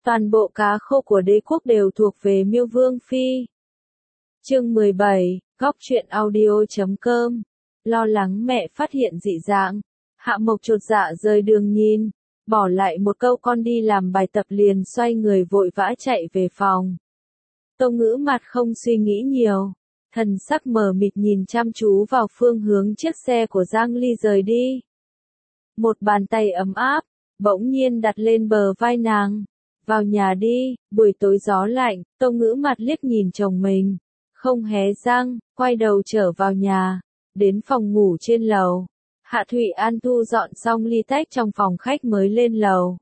Toàn bộ cá khô của đế quốc đều thuộc về Miêu Vương Phi. Chương 17, góc truyện audio.com. Lo lắng mẹ phát hiện dị dạng, Hạ Mộc chột dạ rời đường nhìn, bỏ lại một câu con đi làm bài tập liền xoay người vội vã chạy về phòng. Tâu Ngữ mặt không suy nghĩ nhiều, thần sắc mờ mịt nhìn chăm chú vào phương hướng chiếc xe của Giang Ly rời đi. Một bàn tay ấm áp, bỗng nhiên đặt lên bờ vai nàng. Vào nhà đi, buổi tối gió lạnh, Tâu Ngữ mặt liếc nhìn chồng mình, không hé răng, quay đầu trở vào nhà, đến phòng ngủ trên lầu. Hạ Thụy An thu dọn xong ly tách trong phòng khách mới lên lầu.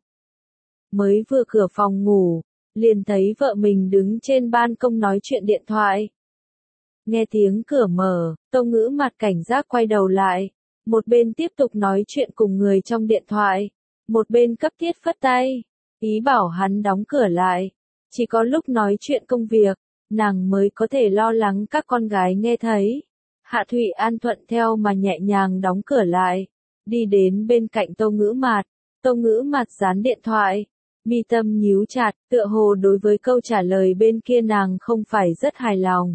Mới vừa cửa phòng ngủ, liền thấy vợ mình đứng trên ban công nói chuyện điện thoại. Nghe tiếng cửa mở, Tâu Ngữ mặt cảnh giác quay đầu lại, một bên tiếp tục nói chuyện cùng người trong điện thoại, một bên cấp thiết phất tay, ý bảo hắn đóng cửa lại. Chỉ có lúc nói chuyện công việc, nàng mới có thể lo lắng các con gái nghe thấy. Hạ Thụy An thuận theo mà nhẹ nhàng đóng cửa lại, đi đến bên cạnh Tâu Ngữ mặt. Tâu Ngữ mặt dán điện thoại, mi tâm nhíu chặt, tựa hồ đối với câu trả lời bên kia nàng không phải rất hài lòng.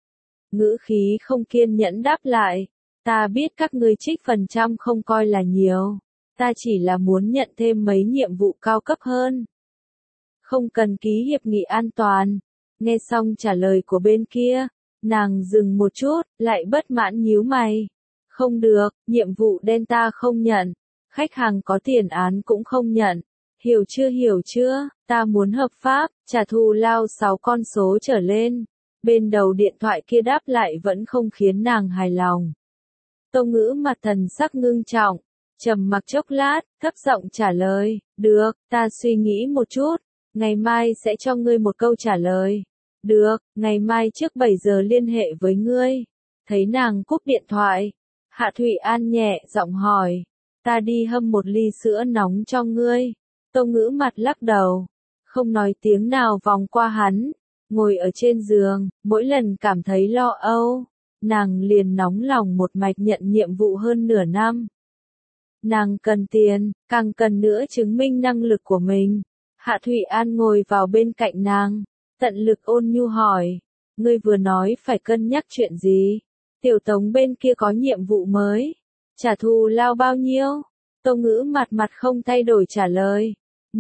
Ngữ khí không kiên nhẫn đáp lại, ta biết các ngươi trích phần trăm không coi là nhiều, ta chỉ là muốn nhận thêm mấy nhiệm vụ cao cấp hơn. Không cần ký hiệp nghị an toàn. Nghe xong trả lời của bên kia, nàng dừng một chút, lại bất mãn nhíu mày. Không được, nhiệm vụ đen ta không nhận, khách hàng có tiền án cũng không nhận. Hiểu chưa, ta muốn hợp pháp, trả thù lao 6 con số trở lên. Bên đầu điện thoại kia đáp lại vẫn không khiến nàng hài lòng. Tâu Ngữ mặt thần sắc ngưng trọng, trầm mặc chốc lát, thấp giọng trả lời, được, ta suy nghĩ một chút, ngày mai sẽ cho ngươi một câu trả lời. Được, ngày mai trước 7 giờ liên hệ với ngươi. Thấy nàng cúp điện thoại, Hạ Thụy An nhẹ giọng hỏi, ta đi hâm một ly sữa nóng cho ngươi. Tâu Ngữ mặt lắc đầu, không nói tiếng nào vòng qua hắn, ngồi ở trên giường, mỗi lần cảm thấy lo âu, nàng liền nóng lòng một mạch nhận nhiệm vụ hơn nửa năm. Nàng cần tiền, càng cần nữa chứng minh năng lực của mình. Hạ Thụy An ngồi vào bên cạnh nàng, tận lực ôn nhu hỏi, ngươi vừa nói phải cân nhắc chuyện gì? Tiểu Tống bên kia có nhiệm vụ mới, trả thù lao bao nhiêu? Tâu Ngữ mặt không thay đổi trả lời,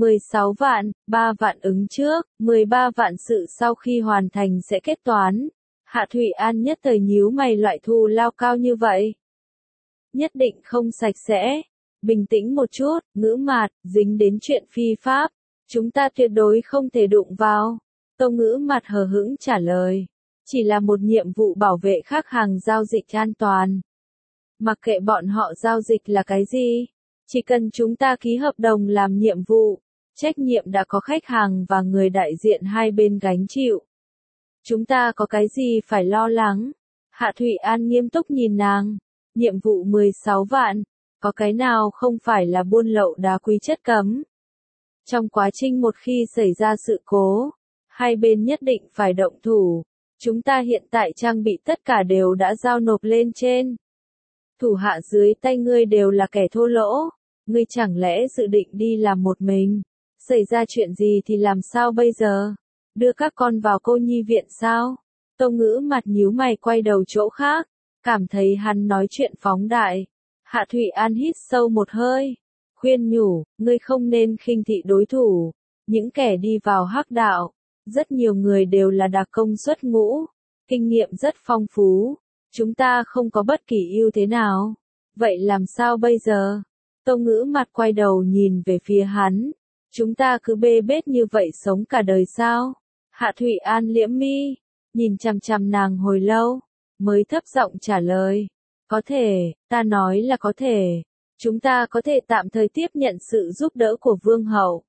16 vạn, 3 vạn ứng trước, 13 vạn sự sau khi hoàn thành sẽ kết toán. Hạ Thụy An nhất thời nhíu mày, loại thù lao cao như vậy, nhất định không sạch sẽ. Bình tĩnh một chút, Ngữ mặt, dính đến chuyện phi pháp, chúng ta tuyệt đối không thể đụng vào. Tâu Ngữ mặt hờ hững trả lời, chỉ là một nhiệm vụ bảo vệ khách hàng giao dịch an toàn. Mặc kệ bọn họ giao dịch là cái gì, chỉ cần chúng ta ký hợp đồng làm nhiệm vụ, trách nhiệm đã có khách hàng và người đại diện hai bên gánh chịu. Chúng ta có cái gì phải lo lắng? Hạ Thụy An nghiêm túc nhìn nàng, nhiệm vụ 16 vạn, có cái nào không phải là buôn lậu đá quý chất cấm? Trong quá trình một khi xảy ra sự cố, hai bên nhất định phải động thủ. Chúng ta hiện tại trang bị tất cả đều đã giao nộp lên trên. Thủ hạ dưới tay ngươi đều là kẻ thô lỗ, ngươi chẳng lẽ dự định đi làm một mình? Xảy ra chuyện gì thì làm sao bây giờ? Đưa các con vào cô nhi viện sao? Tâu Ngữ mặt nhíu mày quay đầu chỗ khác, cảm thấy hắn nói chuyện phóng đại. Hạ Thụy An hít sâu một hơi, khuyên nhủ, ngươi không nên khinh thị đối thủ. Những kẻ đi vào hắc đạo, rất nhiều người đều là đặc công xuất ngũ, kinh nghiệm rất phong phú. Chúng ta không có bất kỳ ưu thế nào. Vậy làm sao bây giờ? Tâu Ngữ mặt quay đầu nhìn về phía hắn. Chúng ta cứ bê bết như vậy sống cả đời sao? Hạ Thụy An liễm mi, nhìn chằm chằm nàng hồi lâu, mới thấp giọng trả lời. Có thể, ta nói là có thể. Chúng ta có thể tạm thời tiếp nhận sự giúp đỡ của Vương hậu.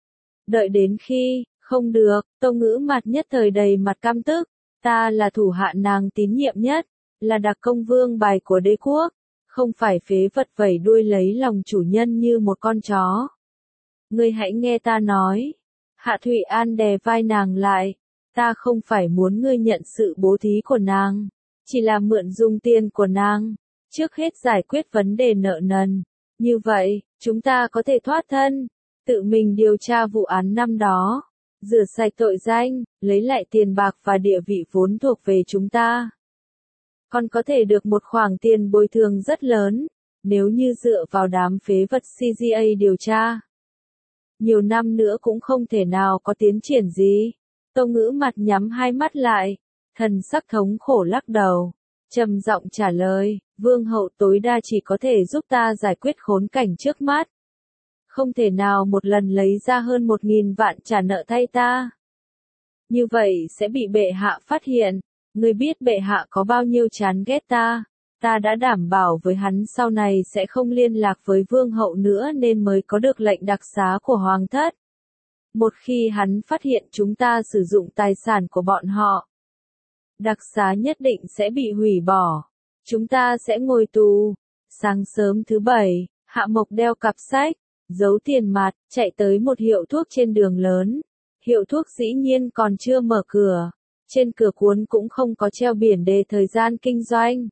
Đợi đến khi, không được, Tâu Ngữ mặt nhất thời đầy mặt căm tức. Ta là thủ hạ nàng tín nhiệm nhất, là đặc công vương bài của đế quốc, không phải phế vật vẩy đuôi lấy lòng chủ nhân như một con chó. Ngươi hãy nghe ta nói. Hạ Thụy An đè vai nàng lại, ta không phải muốn ngươi nhận sự bố thí của nàng, chỉ là mượn dùng tiền của nàng, trước hết giải quyết vấn đề nợ nần. Như vậy, chúng ta có thể thoát thân. tự mình điều tra vụ án năm đó, rửa sạch tội danh, lấy lại tiền bạc và địa vị vốn thuộc về chúng ta. Còn có thể được một khoản tiền bồi thường rất lớn, nếu như dựa vào đám phế vật CGA điều tra. Nhiều năm nữa cũng không thể nào có tiến triển gì. Tô Ngữ mặt nhắm hai mắt lại, thần sắc thống khổ lắc đầu, trầm giọng trả lời, vương hậu tối đa chỉ có thể giúp ta giải quyết khốn cảnh trước mắt. Không thể nào một lần lấy ra hơn 1.000 vạn trả nợ thay ta. Như vậy sẽ bị bệ hạ phát hiện, ngươi biết bệ hạ có bao nhiêu chán ghét ta. Ta đã đảm bảo với hắn sau này sẽ không liên lạc với vương hậu nữa nên mới có được lệnh đặc xá của hoàng thất. Một khi hắn phát hiện chúng ta sử dụng tài sản của bọn họ, đặc xá nhất định sẽ bị hủy bỏ. Chúng ta sẽ ngồi tù. Sáng sớm thứ Bảy, Hạ Mộc đeo cặp sách, giấu tiền mặt, chạy tới một hiệu thuốc trên đường lớn. Hiệu thuốc dĩ nhiên còn chưa mở cửa. Trên cửa cuốn cũng không có treo biển đề thời gian kinh doanh.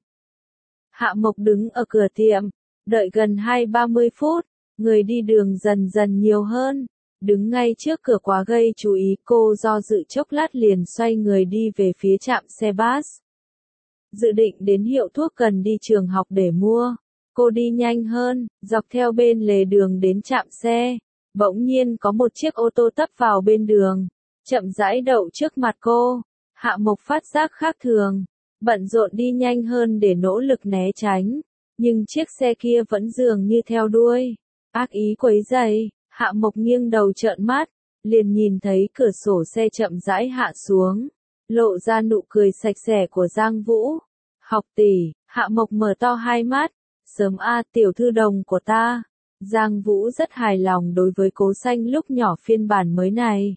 Hạ Mộc đứng ở cửa tiệm, đợi gần 20-30 phút, người đi đường dần dần nhiều hơn. Đứng ngay trước cửa quá gây chú ý, cô do dự chốc lát liền xoay người đi về phía trạm xe bus. Dự định đến hiệu thuốc gần đi trường học để mua. Cô đi nhanh hơn, dọc theo bên lề đường đến trạm xe. Bỗng nhiên có một chiếc ô tô tấp vào bên đường, chậm rãi đậu trước mặt cô. Hạ Mộc phát giác khác thường, bận rộn đi nhanh hơn để nỗ lực né tránh, nhưng chiếc xe kia vẫn dường như theo đuôi, ác ý quấy rầy. Hạ Mộc nghiêng đầu trợn mắt, liền nhìn thấy cửa sổ xe chậm rãi hạ xuống, lộ ra nụ cười sạch sẽ của Giang Vũ. Học tỷ, Hạ Mộc mở to hai mắt, sớm a tiểu thư đồng của ta. Giang Vũ rất hài lòng đối với Cố Xanh lúc nhỏ phiên bản mới này.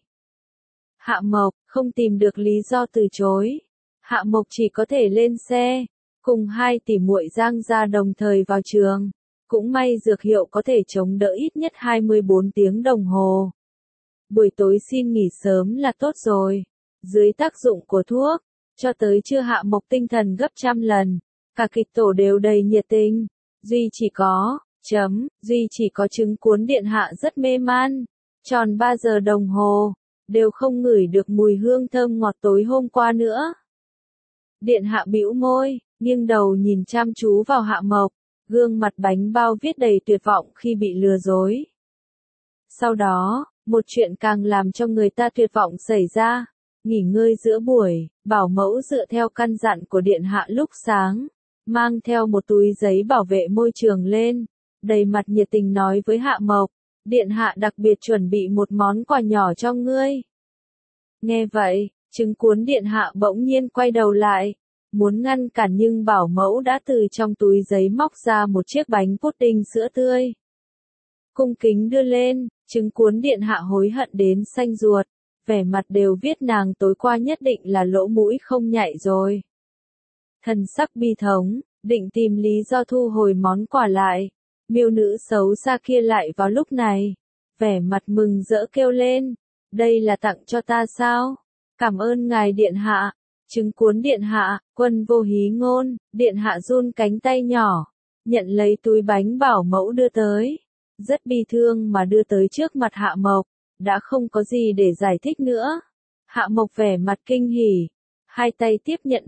Hạ Mộc không tìm được lý do từ chối. Hạ Mộc chỉ có thể lên xe, cùng hai tỷ muội Giang gia đồng thời vào trường. Cũng may dược hiệu có thể chống đỡ ít nhất 24 tiếng đồng hồ. Buổi tối xin nghỉ sớm là tốt rồi. Dưới tác dụng của thuốc, cho tới trưa Hạ Mộc tinh thần gấp trăm lần. Cả kịch tổ đều đầy nhiệt tình. Duy chỉ có chứng cuốn điện hạ rất mê man. Tròn 3 giờ đồng hồ, đều không ngửi được mùi hương thơm ngọt tối hôm qua nữa. Điện hạ bĩu môi, nghiêng đầu nhìn chăm chú vào Hạ Mộc. Gương mặt bánh bao viết đầy tuyệt vọng khi bị lừa dối. Sau đó, một chuyện càng làm cho người ta tuyệt vọng xảy ra. Nghỉ ngơi giữa buổi, bảo mẫu dựa theo căn dặn của điện hạ lúc sáng, mang theo một túi giấy bảo vệ môi trường lên, đầy mặt nhiệt tình nói với Hạ Mộc, điện hạ đặc biệt chuẩn bị một món quà nhỏ cho ngươi. Nghe vậy, chứng cuốn điện hạ bỗng nhiên quay đầu lại. Muốn ngăn cản nhưng bảo mẫu đã từ trong túi giấy móc ra một chiếc bánh pudding sữa tươi. Cung kính đưa lên, chứng cuốn điện hạ hối hận đến xanh ruột, vẻ mặt đều viết nàng tối qua nhất định là lỗ mũi không nhạy rồi. Thần sắc bi thống, định tìm lý do thu hồi món quà lại. Miêu nữ xấu xa kia lại vào lúc này, vẻ mặt mừng rỡ kêu lên, đây là tặng cho ta sao? Cảm ơn ngài điện hạ. Chứng cuốn điện hạ, Quân vô hí ngôn, điện hạ run cánh tay nhỏ, nhận lấy túi bánh bảo mẫu đưa tới. Rất bi thương mà đưa tới trước mặt Hạ Mộc, đã không có gì để giải thích nữa. Hạ Mộc vẻ mặt kinh hỉ, hai tay tiếp nhận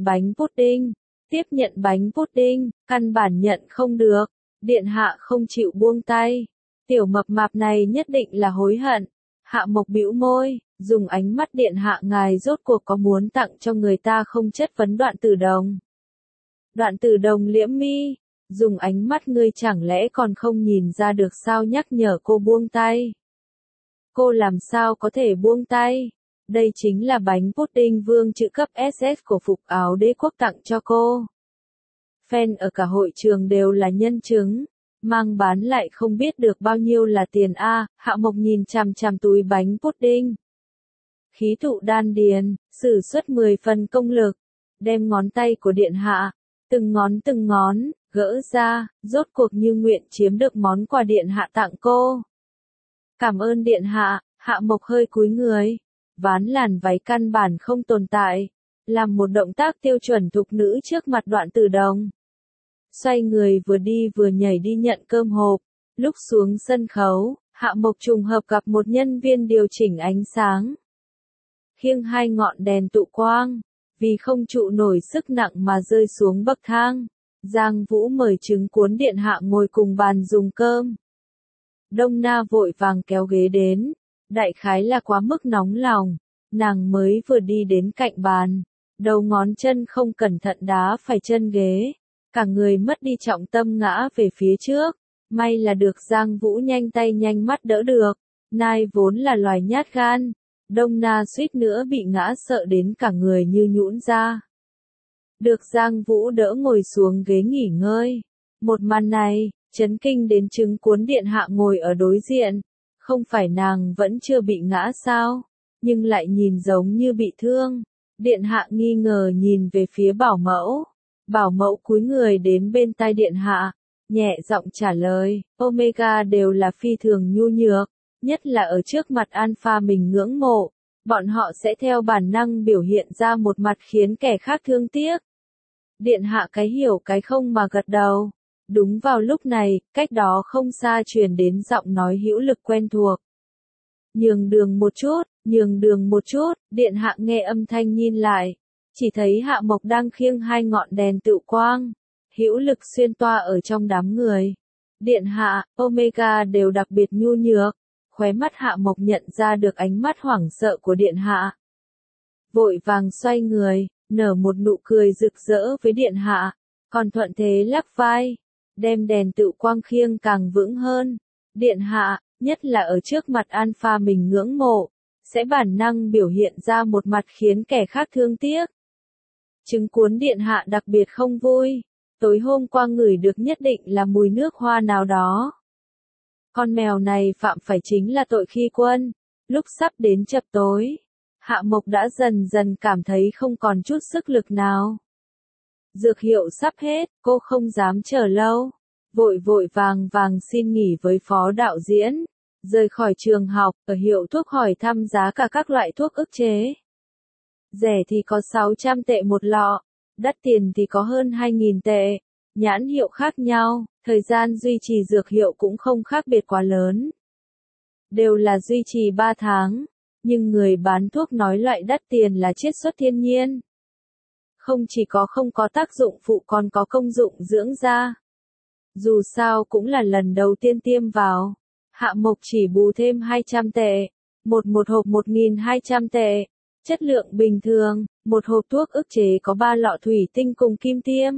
bánh pudding, căn bản nhận không được, điện hạ không chịu buông tay. Tiểu mập mạp này nhất định là hối hận. Hạ Mộc bĩu môi, dùng ánh mắt điện hạ ngài rốt cuộc có muốn tặng cho người ta không chất vấn Đoạn Tử Đồng. Đoạn Tử Đồng liễm mi, dùng ánh mắt ngươi chẳng lẽ còn không nhìn ra được sao, nhắc nhở cô buông tay. Cô làm sao có thể buông tay? Đây chính là bánh pudding vương chữ cấp SS của Phục Áo Đế Quốc tặng cho cô. Fan ở cả hội trường đều là nhân chứng. Mang bán lại không biết được bao nhiêu là tiền a. Hạ Mộc nhìn chằm chằm túi bánh pudding. Khí tụ đan điền, sử xuất 10 phần công lực, đem ngón tay của điện hạ, từng ngón, gỡ ra, rốt cuộc như nguyện chiếm được món quà điện hạ tặng cô. Cảm ơn điện hạ. Hạ Mộc hơi cúi người, ván làn váy căn bản không tồn tại, làm một động tác tiêu chuẩn thục nữ trước mặt Đoạn Tử Đồng. Xoay người vừa đi vừa nhảy đi nhận cơm hộp, lúc xuống sân khấu, Hạ Mộc trùng hợp gặp một nhân viên điều chỉnh ánh sáng. Khiêng hai ngọn đèn tụ quang, vì không trụ nổi sức nặng mà rơi xuống bậc thang. Giang Vũ mời Trứng Cuốn điện hạ ngồi cùng bàn dùng cơm. Đông Na vội vàng kéo ghế đến, đại khái là quá mức nóng lòng, nàng mới vừa đi đến cạnh bàn, đầu ngón chân không cẩn thận đá phải chân ghế, cả người mất đi trọng tâm ngã về phía trước, may là được Giang Vũ nhanh tay nhanh mắt đỡ được, nai vốn là loài nhát gan, Đông Na suýt nữa bị ngã sợ đến cả người như nhũn ra. Được Giang Vũ đỡ ngồi xuống ghế nghỉ ngơi, một màn này, chấn kinh đến Trứng Cuốn điện hạ ngồi ở đối diện, không phải nàng vẫn chưa bị ngã sao, nhưng lại nhìn giống như bị thương. Điện hạ nghi ngờ nhìn về phía bảo mẫu cúi người đến bên tai điện hạ, nhẹ giọng trả lời, Omega đều là phi thường nhu nhược, nhất là ở trước mặt Alpha mình ngưỡng mộ, bọn họ sẽ theo bản năng biểu hiện ra một mặt khiến kẻ khác thương tiếc. Điện hạ cái hiểu cái không mà gật đầu. Đúng vào lúc này, cách đó không xa truyền đến giọng nói hữu lực quen thuộc. Nhường đường một chút, điện hạ nghe âm thanh nhìn lại. Chỉ thấy Hạ Mộc đang khiêng hai ngọn đèn tựu quang. Hữu lực xuyên toa ở trong đám người. Điện hạ, Omega đều đặc biệt nhu nhược. Khóe mắt Hạ Mộc nhận ra được ánh mắt hoảng sợ của điện hạ. Vội vàng xoay người, nở một nụ cười rực rỡ với điện hạ. Còn thuận thế lắc vai. Đem đèn tựu quang khiêng càng vững hơn. Điện hạ, nhất là ở trước mặt Alpha mình ngưỡng mộ, sẽ bản năng biểu hiện ra một mặt khiến kẻ khác thương tiếc. Trứng Cuốn điện hạ đặc biệt không vui, tối hôm qua ngửi được nhất định là mùi nước hoa nào đó. Con mèo này phạm phải chính là tội khi quân. Lúc sắp đến chập tối, Hạ Mộc đã dần dần cảm thấy không còn chút sức lực nào. Dược hiệu sắp hết, cô không dám chờ lâu. Vội vàng xin nghỉ với phó đạo diễn. Rời khỏi trường học, ở hiệu thuốc hỏi thăm giá cả các loại thuốc ức chế. Rẻ thì có 600 tệ một lọ, đắt tiền thì có hơn 2.000 tệ. Nhãn hiệu khác nhau, thời gian duy trì dược hiệu cũng không khác biệt quá lớn. Đều là duy trì 3 tháng, nhưng người bán thuốc nói loại đắt tiền là chiết xuất thiên nhiên. Không chỉ không có tác dụng phụ còn có công dụng dưỡng da. Dù sao cũng là lần đầu tiên tiêm vào. Hạ Mộc chỉ bù thêm 200 tệ. Một hộp 1.200 tệ. Chất lượng bình thường, một hộp thuốc ức chế có 3 lọ thủy tinh cùng kim tiêm.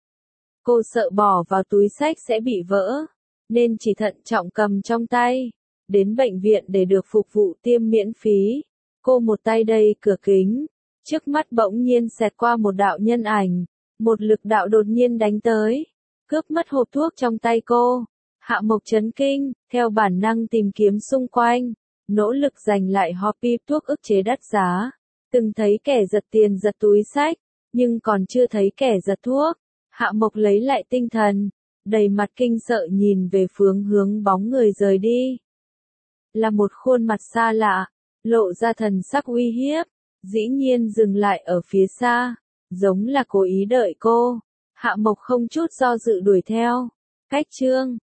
Cô sợ bỏ vào túi xách sẽ bị vỡ, nên chỉ thận trọng cầm trong tay. Đến bệnh viện để được phục vụ tiêm miễn phí. Cô một tay đầy cửa kính. Trước mắt bỗng nhiên xẹt qua một đạo nhân ảnh. Một lực đạo đột nhiên đánh tới. Cướp mất hộp thuốc trong tay cô. Hạ Mộc chấn kinh, theo bản năng tìm kiếm xung quanh. Nỗ lực giành lại hộp pip thuốc ức chế đắt giá. Từng thấy kẻ giật tiền giật túi xách, nhưng còn chưa thấy kẻ giật thuốc. Hạ Mộc lấy lại tinh thần, đầy mặt kinh sợ nhìn về hướng bóng người rời đi. Là một khuôn mặt xa lạ, lộ ra thần sắc uy hiếp, dĩ nhiên dừng lại ở phía xa, giống là cố ý đợi cô. Hạ Mộc không chút do dự đuổi theo. Cách chương